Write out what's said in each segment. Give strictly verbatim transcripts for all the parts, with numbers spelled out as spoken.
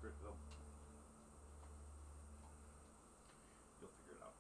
secret though. You'll figure it out.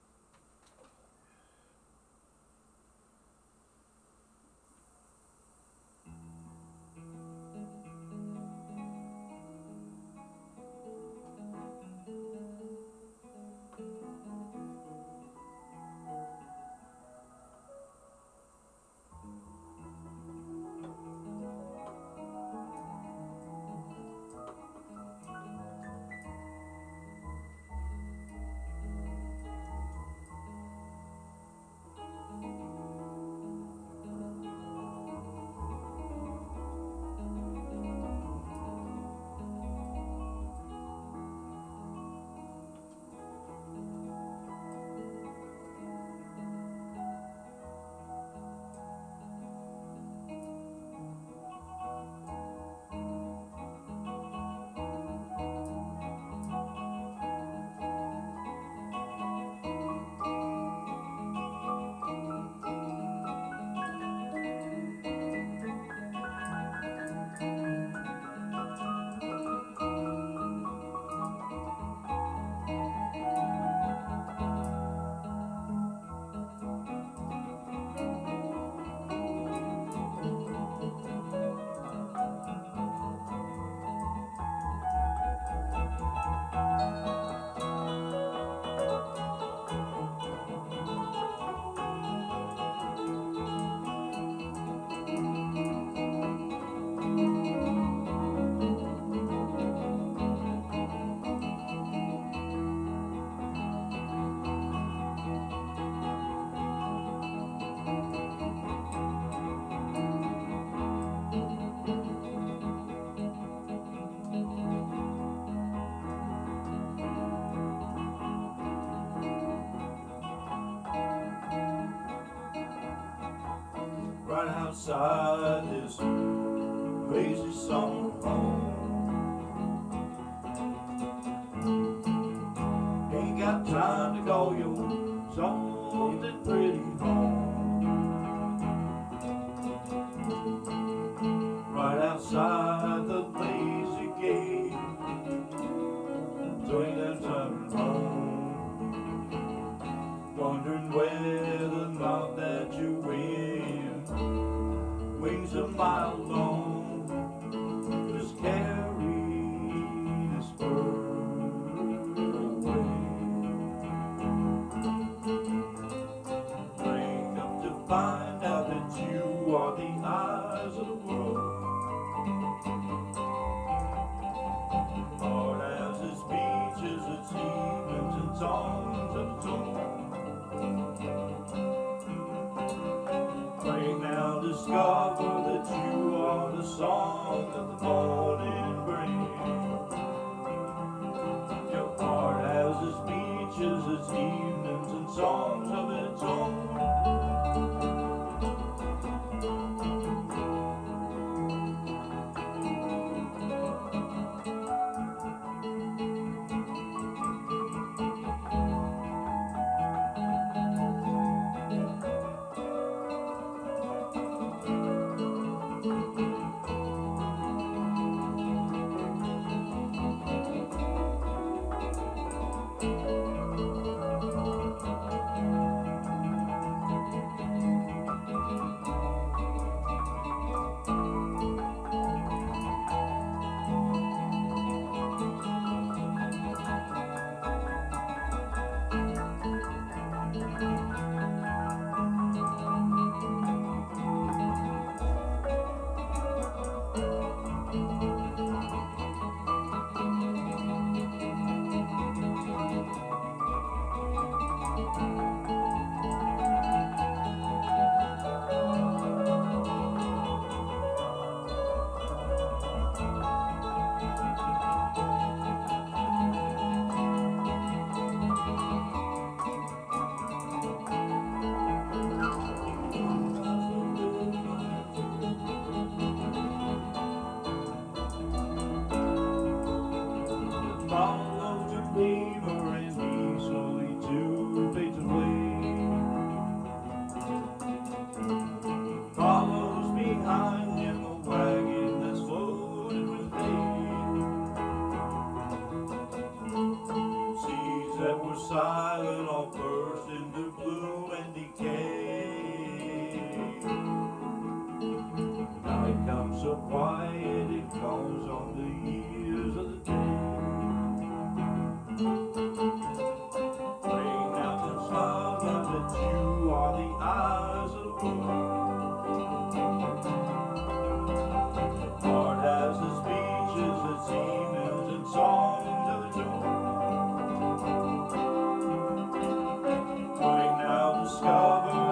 Right outside this crazy summer home, ain't got time to call you something pretty home. Right outside the lazy gate, doing that turn home, wondering whether or not that you win. Wings a mile long, just carry this bird away. Wake up to find out that you are the eyes of the world. Hard as its beaches, its evenings and songs of its own. Pray now discover that you are the song that the morning brings. Your heart has its beaches, its evenings and songs of its own. that were silent all burst into bloom and decay. Night comes so quiet, it calls on the years of the day. Rain mountain smiles now that you are the eyes of the world. The heart has the speeches, its evenings and songs of its own. Quick now discover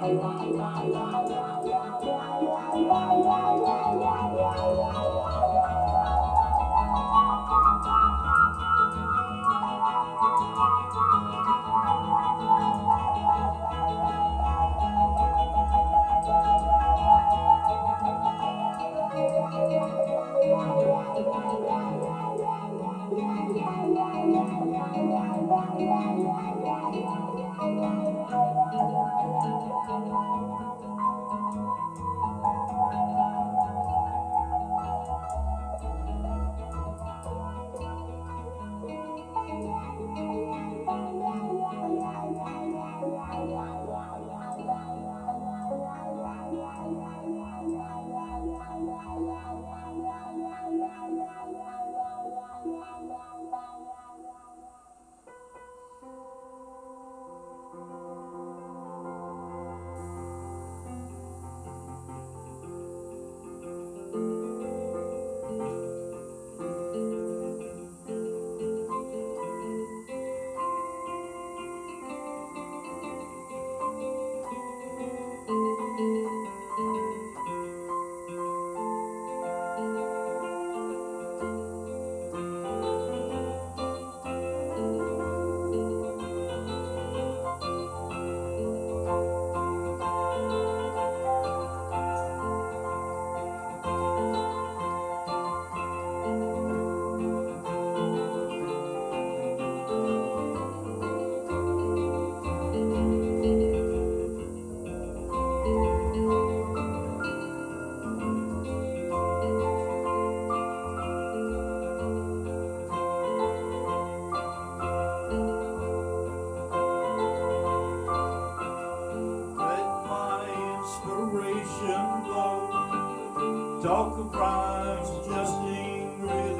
Talk of rhymes, adjusting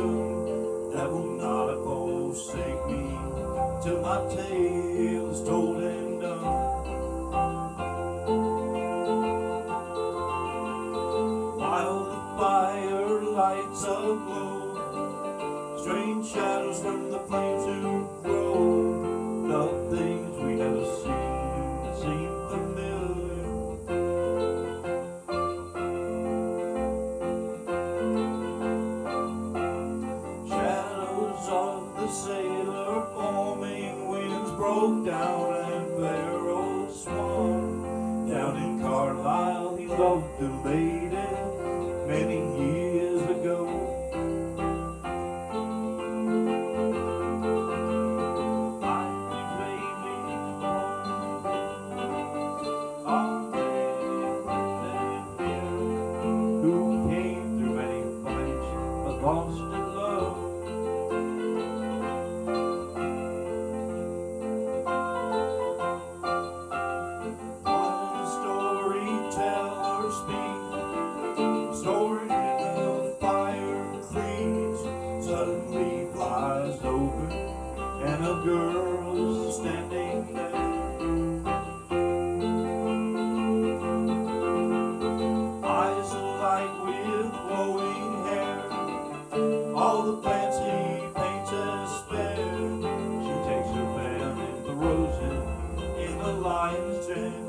rhythm that will not forsake me till my tale is told and done. While the fire lights aglow, strange shadows from the flames who grow, the things we never seen seem familiar. Sailor forming, winds broke down and barrels swung. Down in Carlisle he loved a lady many years ago. Finally baby born, who came through many fights but lost in love. Story in the fire cleans, suddenly flies open, and a girl is standing there. Eyes alight with glowing hair, all the fancy paints are spare. She takes her man and throws him in the lion's den.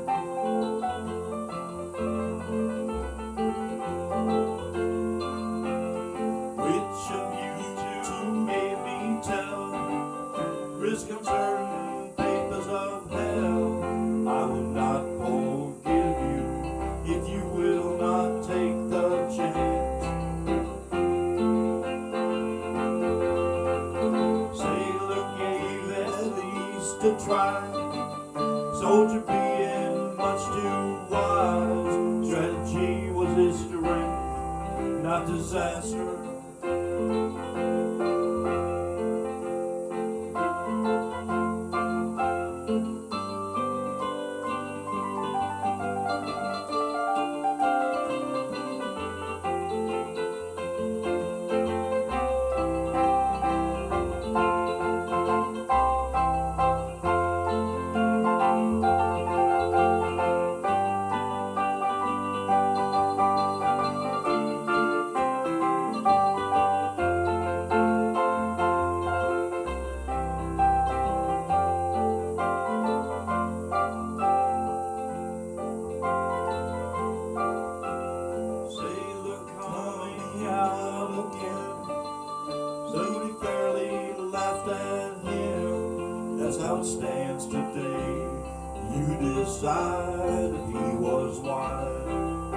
Risk of certain papers of hell, I will not forgive you if you will not take the chance. Sailor gave at least a try, soldier being much too wise. Strategy was his strength, not disaster. decide if he was wise.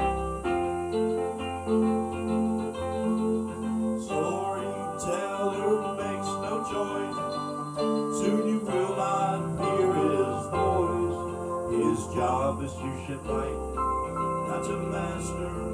Storyteller makes no choice, soon you will not hear his voice. His job is to shed light, not to master.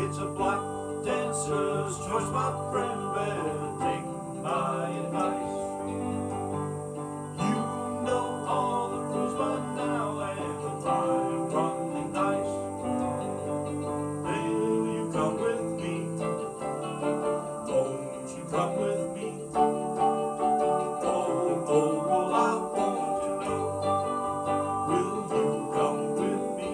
It's a black dancer's choice, my friend. Better take my advice. You know all the rules by now, and if I'm running dice, will you come with me? Won't you come with me? Oh, oh, well, I want to know, will you come with me?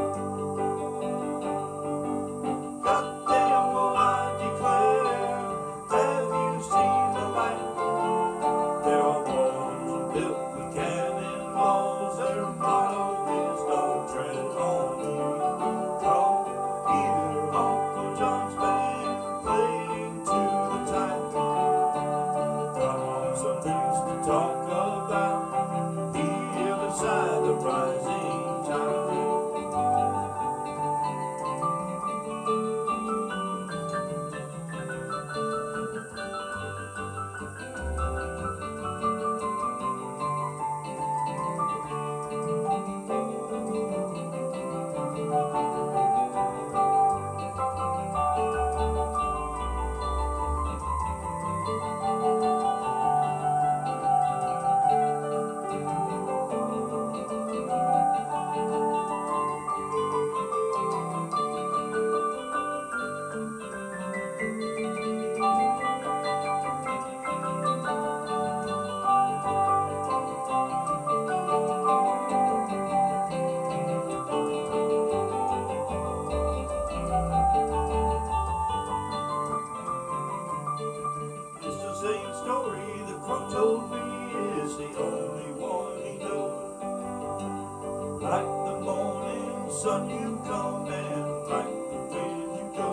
Goddamn, well, I declare, have you seen the light? There are walls built with cannonballs, their motto is don't tread on me. Come hear Uncle John's band playing to the tide. Come on, some things to talk about, the other side, the rising tide. It's the same story the crow told me, is the only one he knows. Like the morning sun you come, and like the wind you go.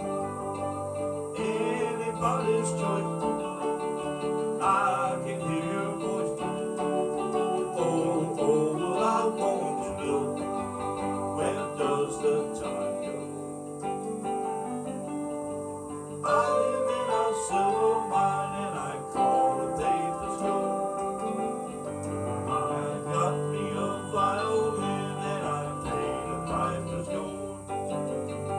Anybody's choice, I can hear your voice. Oh, oh, well, I want to know, where does the time go? I live in a silver mine, and I call it David's Gold. I got me a violin, and I play the piper's gold.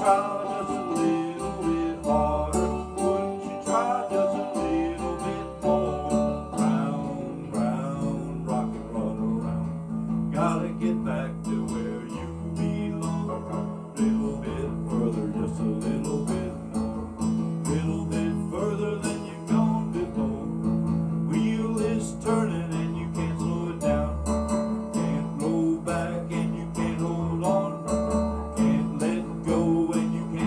try just a little bit harder? Wouldn't you try just a little bit more? Round, round, rock and run around. Gotta get back to where you belong. Little bit further, just a little bit more. Little bit further than you've gone before. Wheel is turning and you can't slow it down. Can't roll back and you can't hold on. Can't let go and you can't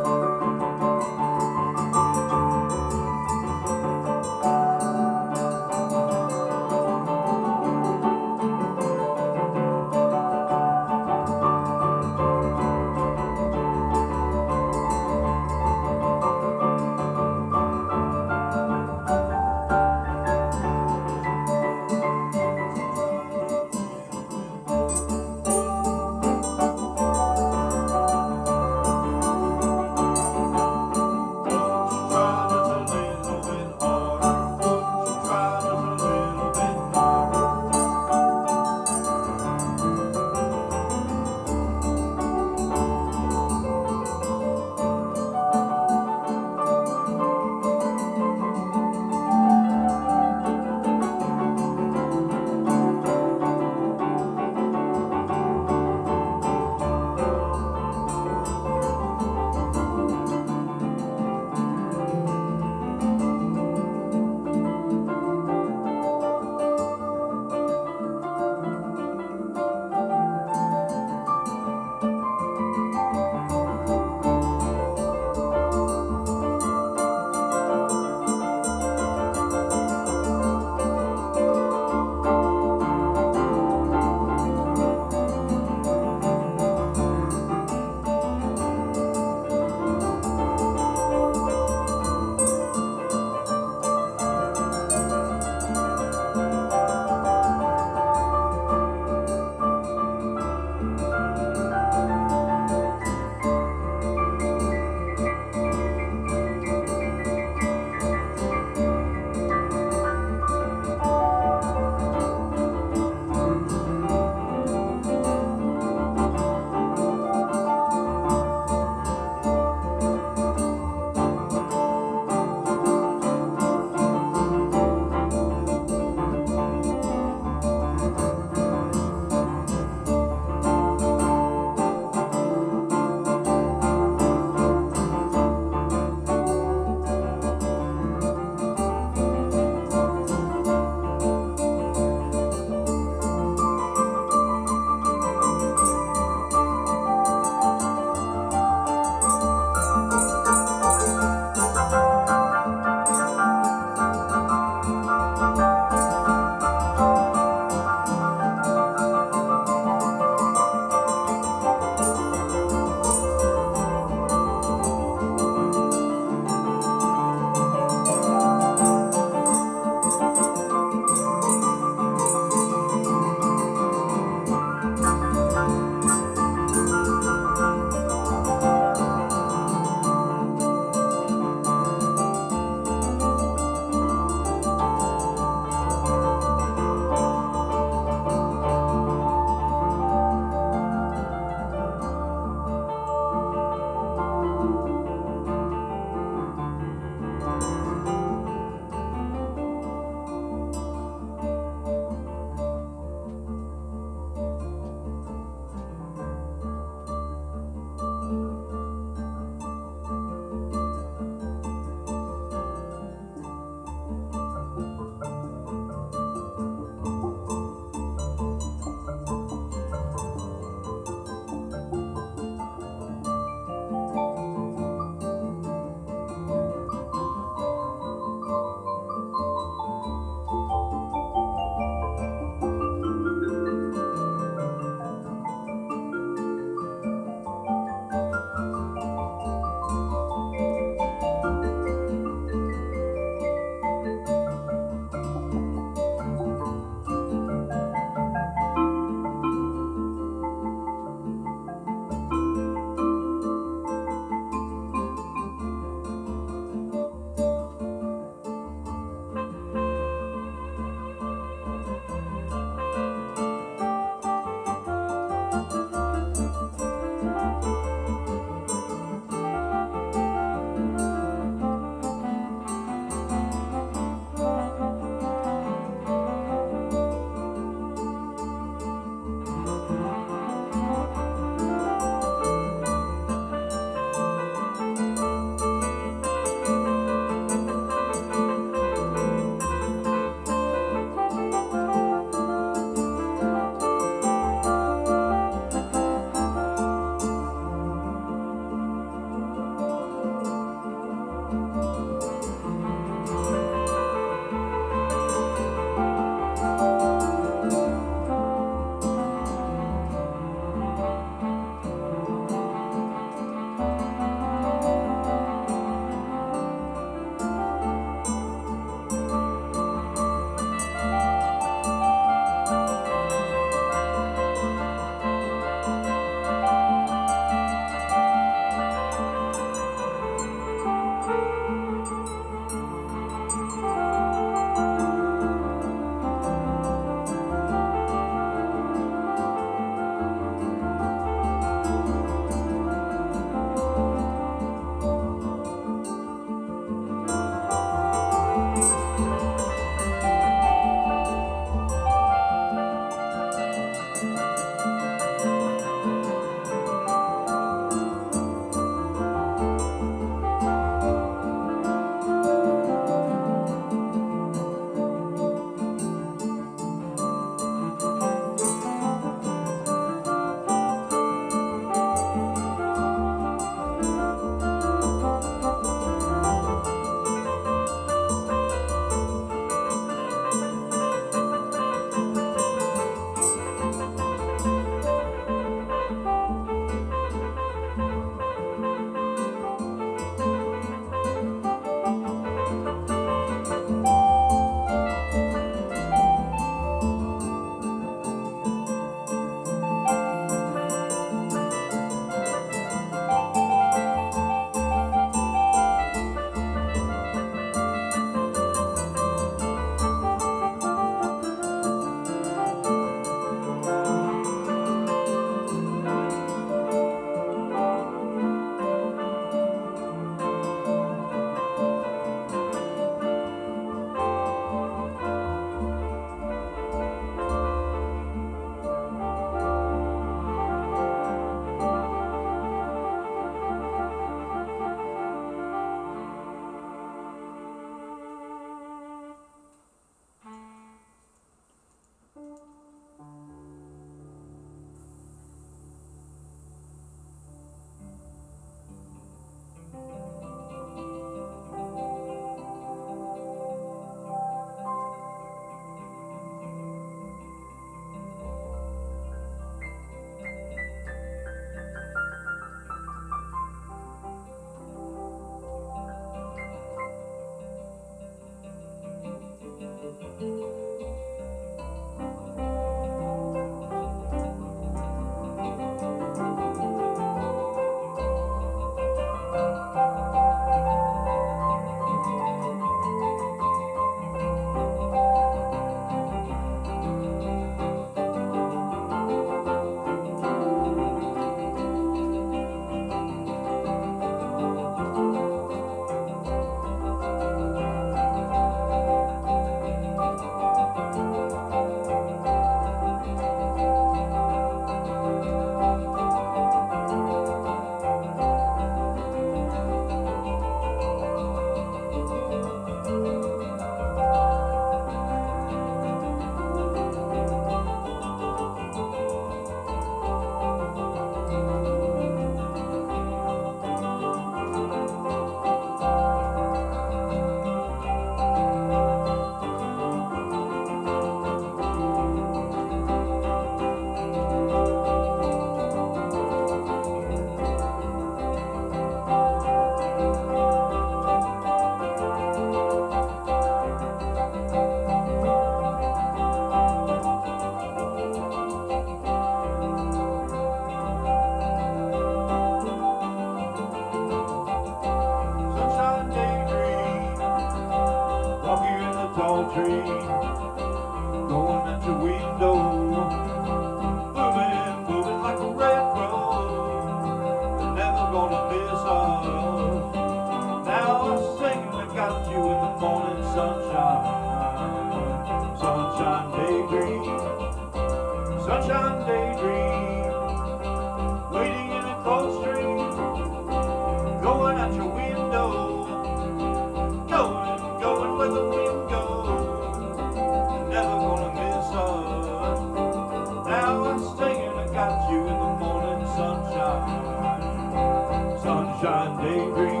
daydream, going at your window, booming, booming like a red rose. They're never gonna miss us. Now I'm singing, I got you in the morning sunshine, sunshine daydream, sunshine daydream, waiting in a cold stream, going out your window, going, going where the wind goes. You're never gonna miss us. Now I'm singing, I got you in the morning sunshine, sunshine daydream.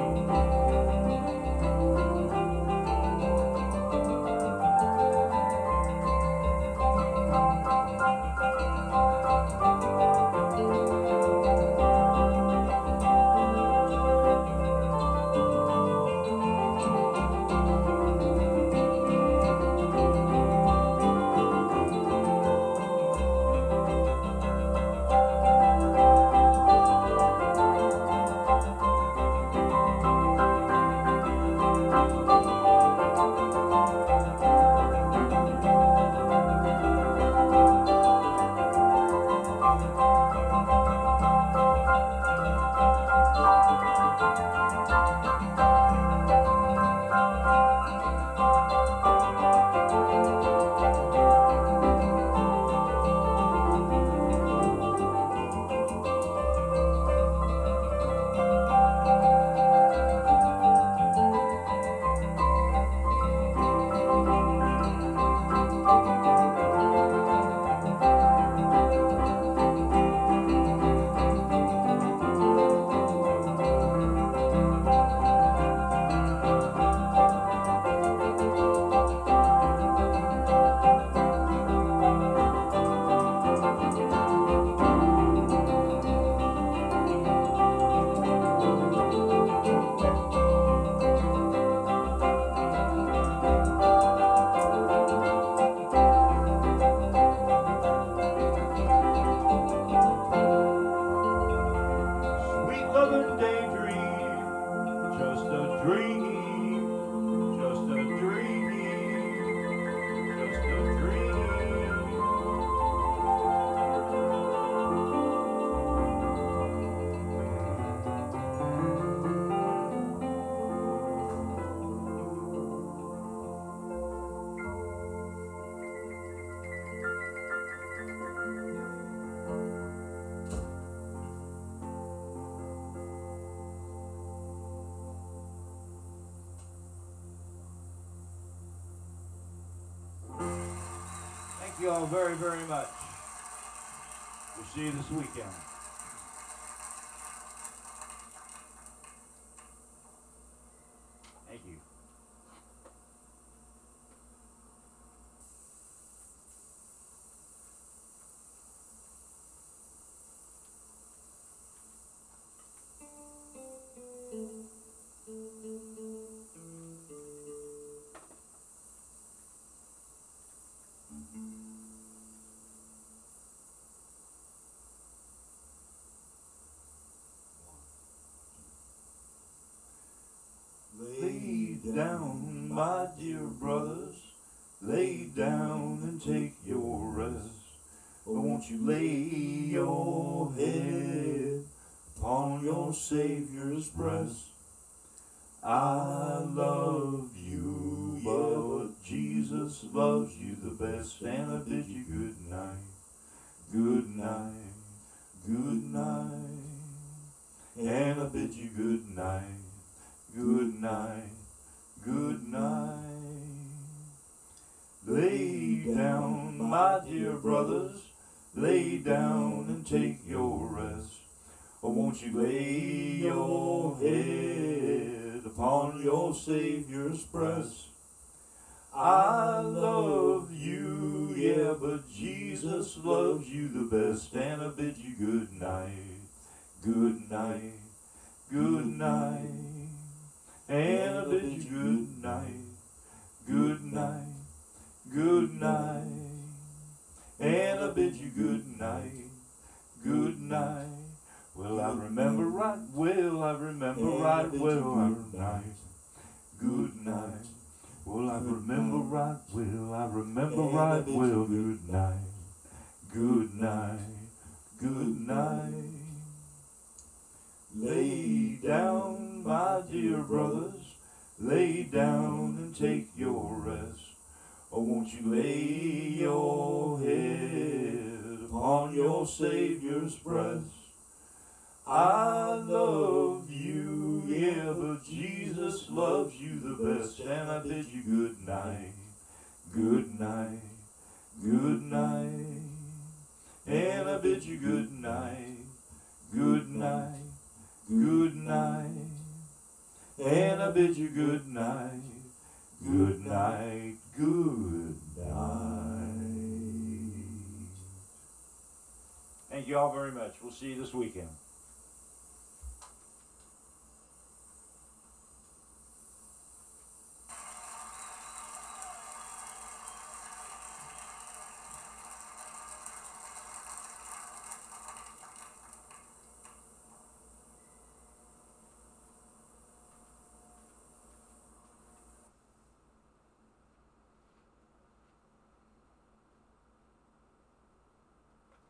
Thank you all very, very much. We'll see you this weekend. Thank you. Lay down, my dear brothers, lay down and take your rest. Or won't you lay your head upon your Savior's breast? I love you, but Jesus loves you the best, and I bid you good night, good night, good night, and I bid you good night, good night, good night. Lay down, my dear brothers, lay down and take your rest. Or won't you lay your head upon your Savior's breast? I love you, yeah, but Jesus loves you the best, and I bid you good night, good night, good night, and I bid you good night, good night, good night, and I bid you good night, good night. Well, I remember right well, I remember right well our night, good night. Well, I remember right well, I remember right well. Good night, good night, good night. Lay down, my dear brothers, lay down and take your rest. Oh, won't you lay your head upon your Savior's breast? I love you, yeah, but Jesus loves you the best. And I bid you good night, good night, good night. And I bid you good night, good night, good night. And I bid you good night, good night, good night. Thank you all very much. We'll see you this weekend.